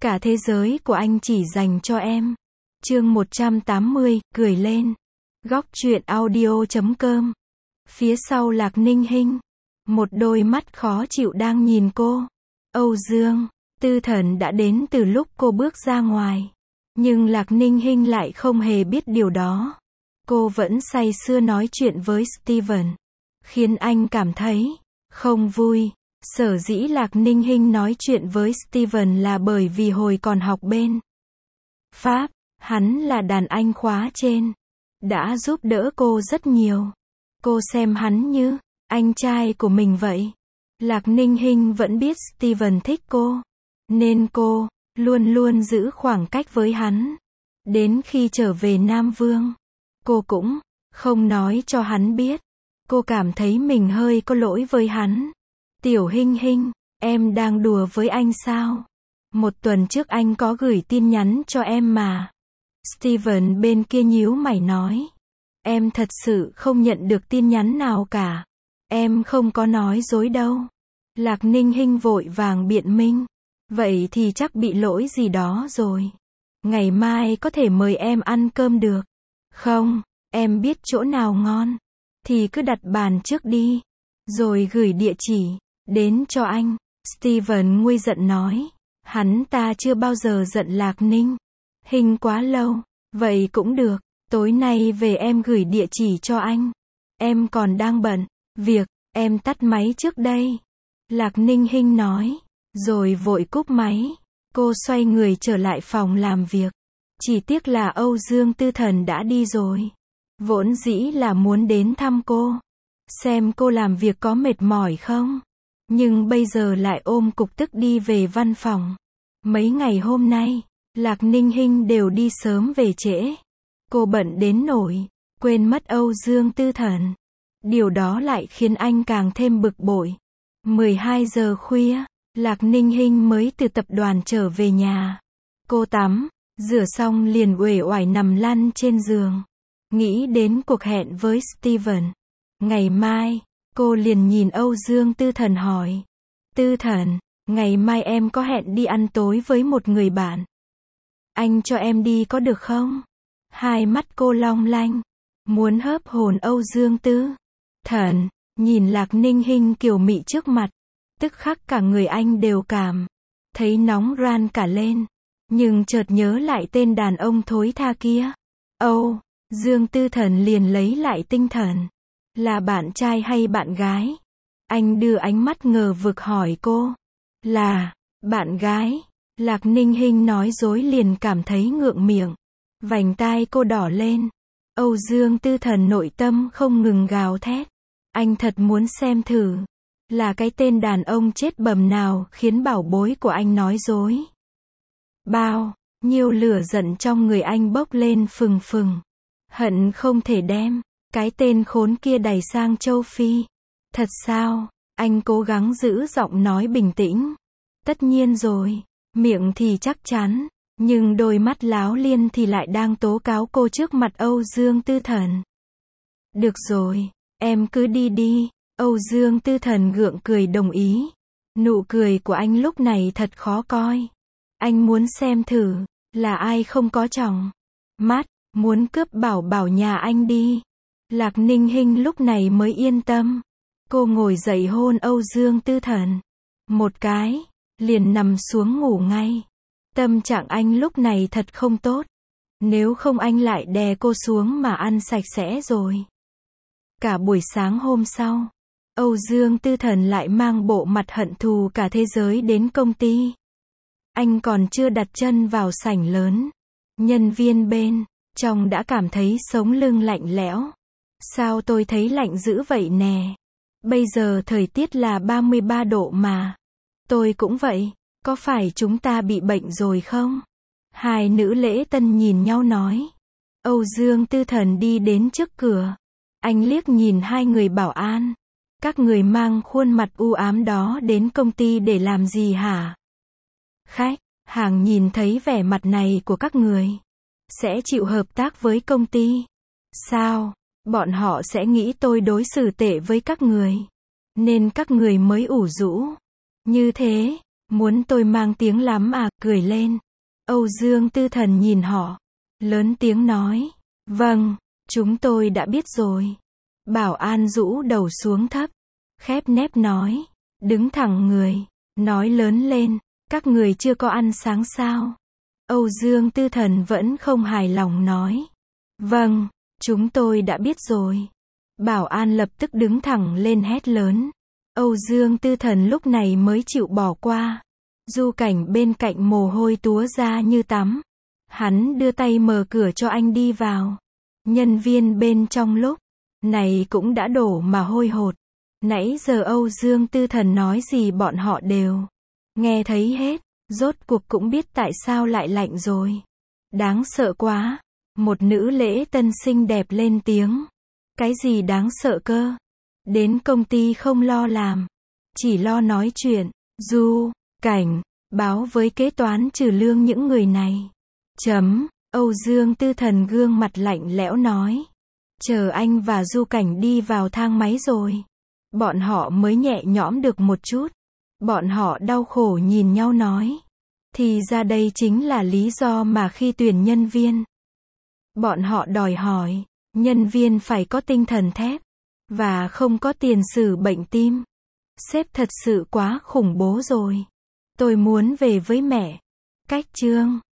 Cả thế giới của anh chỉ dành cho em. Chương 180, cười lên. Góc truyện audio.com. Phía sau Lạc Ninh Hinh, một đôi mắt khó chịu đang nhìn cô. Âu Dương Tư Thần đã đến từ lúc cô bước ra ngoài. Nhưng Lạc Ninh Hinh lại không hề biết điều đó. Cô vẫn say sưa nói chuyện với Steven, khiến anh cảm thấy không vui. Sở dĩ Lạc Ninh Hinh nói chuyện với Steven là bởi vì hồi còn học bên Pháp, hắn là đàn anh khóa trên, đã giúp đỡ cô rất nhiều. Cô xem hắn như anh trai của mình vậy. Lạc Ninh Hinh vẫn biết Steven thích cô, nên cô luôn luôn giữ khoảng cách với hắn. Đến khi trở về Nam Vương, cô cũng không nói cho hắn biết. Cô cảm thấy mình hơi có lỗi với hắn. Tiểu Hinh Hinh, em đang đùa với anh sao? Một tuần trước anh có gửi tin nhắn cho em mà. Steven bên kia nhíu mày nói. Em thật sự không nhận được tin nhắn nào cả. Em không có nói dối đâu. Lạc Ninh Hinh vội vàng biện minh. Vậy thì chắc bị lỗi gì đó rồi. Ngày mai có thể mời em ăn cơm được không? Em biết chỗ nào ngon thì cứ đặt bàn trước đi, rồi gửi địa chỉ đến cho anh. Steven nguôi giận nói. Hắn ta chưa bao giờ giận Lạc Ninh Hinh quá lâu. Vậy cũng được, tối nay về em gửi địa chỉ cho anh. Em còn đang bận việc, em tắt máy trước đây. Lạc Ninh Hinh nói, rồi vội cúp máy. Cô xoay người trở lại phòng làm việc. Chỉ tiếc là Âu Dương Tư Thần đã đi rồi. Vốn dĩ là muốn đến thăm cô, xem cô làm việc có mệt mỏi không. Nhưng bây giờ lại ôm cục tức đi về văn phòng. Mấy ngày hôm nay, Lạc Ninh Hinh đều đi sớm về trễ. Cô bận đến nỗi quên mất Âu Dương Tư Thần. Điều đó lại khiến anh càng thêm bực bội. 12 giờ khuya, Lạc Ninh Hinh mới từ tập đoàn trở về nhà. Cô tắm, rửa xong liền uể oải nằm lăn trên giường. Nghĩ đến cuộc hẹn với Steven ngày mai, cô liền nhìn Âu Dương Tư Thần hỏi. Tư Thần, ngày mai em có hẹn đi ăn tối với một người bạn. Anh cho em đi có được không? Hai mắt cô long lanh, muốn hớp hồn Âu Dương Tư Thần. Nhìn Lạc Ninh Hinh kiều mị trước mặt, tức khắc cả người anh đều cảm thấy nóng ran cả lên. Nhưng chợt nhớ lại tên đàn ông thối tha kia. Âu Dương Tư Thần liền lấy lại tinh thần. Là bạn trai hay bạn gái? Anh đưa ánh mắt ngờ vực hỏi cô. Là bạn gái. Lạc Ninh Hinh nói dối liền cảm thấy ngượng miệng. Vành tai cô đỏ lên. Âu Dương Tư Thần nội tâm không ngừng gào thét. Anh thật muốn xem thử là cái tên đàn ông chết bầm nào khiến bảo bối của anh nói dối. Bao nhiêu lửa giận trong người anh bốc lên phừng phừng. Hận không thể đem cái tên khốn kia đày sang châu Phi. Thật sao? Anh cố gắng giữ giọng nói bình tĩnh. Tất nhiên rồi. Miệng thì chắc chắn, nhưng đôi mắt láo liên thì lại đang tố cáo cô trước mặt Âu Dương Tư Thần. Được rồi, em cứ đi đi. Âu Dương Tư Thần gượng cười đồng ý. Nụ cười của anh lúc này thật khó coi. Anh muốn xem thử là ai không có tròng mắt, muốn cướp bảo bảo nhà anh đi. Lạc Ninh Hinh lúc này mới yên tâm. Cô ngồi dậy hôn Âu Dương Tư Thần một cái, liền nằm xuống ngủ ngay. Tâm trạng anh lúc này thật không tốt. Nếu không anh lại đè cô xuống mà ăn sạch sẽ rồi. Cả buổi sáng hôm sau, Âu Dương Tư Thần lại mang bộ mặt hận thù cả thế giới đến công ty. Anh còn chưa đặt chân vào sảnh lớn, nhân viên bên trong đã cảm thấy sống lưng lạnh lẽo. Sao tôi thấy lạnh dữ vậy nè? Bây giờ thời tiết là 33 độ mà. Tôi cũng vậy, có phải chúng ta bị bệnh rồi không? Hai nữ lễ tân nhìn nhau nói. Âu Dương Tư Thần đi đến trước cửa. Anh liếc nhìn hai người bảo an. Các người mang khuôn mặt u ám đó đến công ty để làm gì hả? Khách hàng nhìn thấy vẻ mặt này của các người, sẽ chịu hợp tác với công ty. Sao? Bọn họ sẽ nghĩ tôi đối xử tệ với các người, nên các người mới ủ rũ như thế. Muốn tôi mang tiếng lắm à, cười lên. Âu Dương Tư Thần nhìn họ, lớn tiếng nói. Vâng, chúng tôi đã biết rồi. Bảo an rũ đầu xuống thấp, khép nép nói. Đứng thẳng người, nói lớn lên. Các người chưa có ăn sáng sao? Âu Dương Tư Thần vẫn không hài lòng nói. Vâng, chúng tôi đã biết rồi. Bảo an lập tức đứng thẳng lên hét lớn. Âu Dương Tư Thần lúc này mới chịu bỏ qua. Du Cảnh bên cạnh mồ hôi túa ra như tắm. Hắn đưa tay mở cửa cho anh đi vào. Nhân viên bên trong lúc này cũng đã đổ mà hôi hột. Nãy giờ Âu Dương Tư Thần nói gì bọn họ đều nghe thấy hết. Rốt cuộc cũng biết tại sao lại lạnh rồi. Đáng sợ quá. Một nữ lễ tân xinh đẹp lên tiếng. Cái gì đáng sợ cơ? Đến công ty không lo làm, chỉ lo nói chuyện. Du Cảnh báo với kế toán trừ lương những người này. Âu Dương Tư Thần gương mặt lạnh lẽo nói. Chờ anh và Du Cảnh đi vào thang máy rồi, bọn họ mới nhẹ nhõm được một chút. Bọn họ đau khổ nhìn nhau nói. Thì ra đây chính là lý do mà khi tuyển nhân viên, bọn họ đòi hỏi, nhân viên phải có tinh thần thép, và không có tiền sử bệnh tim. Sếp thật sự quá khủng bố rồi. Tôi muốn về với mẹ. Cách chương